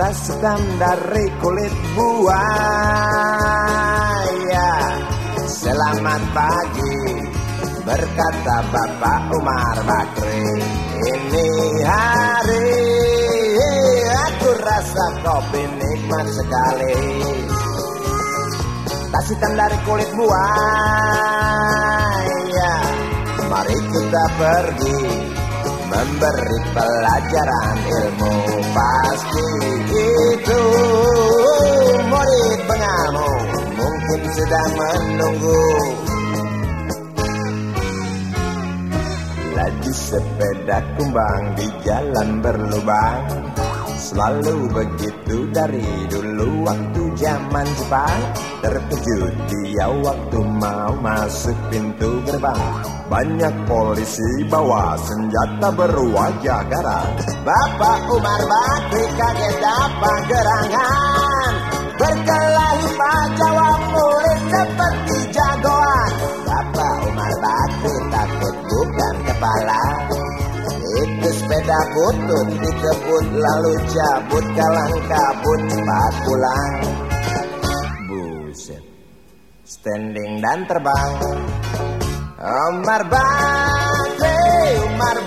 Mas hitam dari kulit buaya. Selamat pagi, berkata Bapak Umar Bakri. Ini hari aku rasa kopi nikmat sekali. Tas hitam dari kulit buaya, mari kita pergi memberi pelajaran ilmu. Pasti itu murid pengamuk mungkin sedang menunggu. Laju sepeda kumbang di jalan berlubang, selalu begitu dari dulu waktu zaman Jepang. Terkejut dia waktu mau masuk pintu gerbang, banyak polisi bawa senjata berwajah garang. Bapak Umar Bakri kaget dapat gerangan, berkelahi Pak jawab murid seperti jagoan. Bapak Umar Bakri takut bukan kepala, itu sepeda butut dikebut lalu cabut, kalang kabut cepat pulang. Buset, standing dan terbang. Umar Bakri,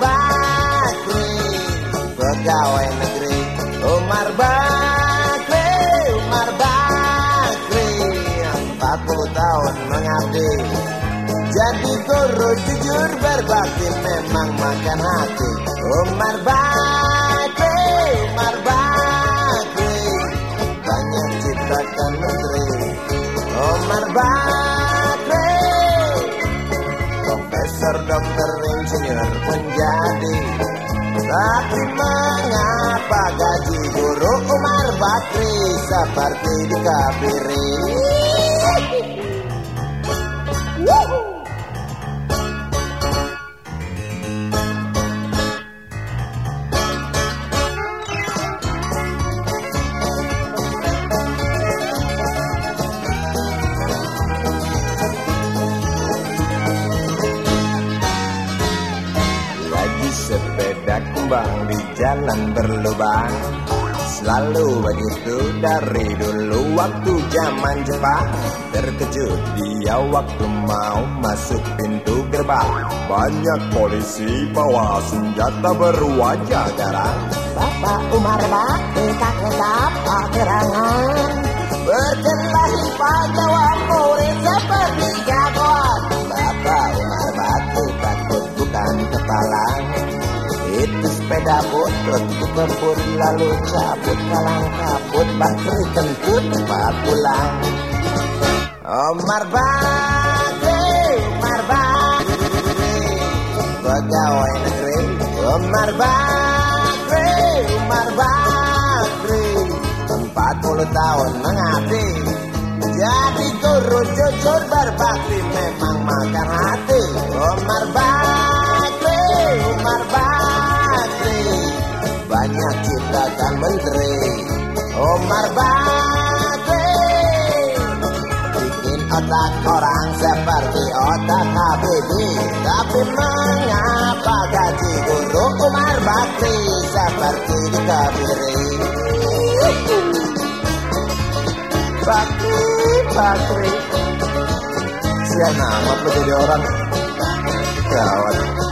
pegawai negeri. Umar Bakri, 40 tahun mengabdi, jadi guru jujur berbakti memang makan hati. Umar Bakri, banyak ciptakan menteri. Umar Bakri, profesor, dokter, insinyur menjadi. Tapi mengapa gaji guru Umar Bakri seperti dikabiri? Sepeda kumbang di jalan berlubang, selalu begitu dari dulu waktu zaman Jepang. Terkejut dia waktu mau masuk pintu gerbang, banyak polisi bawa senjata berwajah garang. Bapak Umar Bakri kaget dapat gerangan, berkelahi Pak jawab murid seperti jagoan. Bapak Umar Bakri takut bukan kepala, itu sepeda butut dikebut lalu cabut, kalang kabut. Bakri kentut cepat pulang. Umar Bakri, pegawai negeri. Umar Bakri, 40 tahun mengabdi, jadi guru jujur berbakti memang makan hati. Umar Bakri, banyak ciptakan menteri. Umar Bakri bikin otak orang seperti otak Habibie. Tapi mengapa gaji guru Umar Bakri seperti dikabiri? Bakri, siapa nama menjadi orang gawat.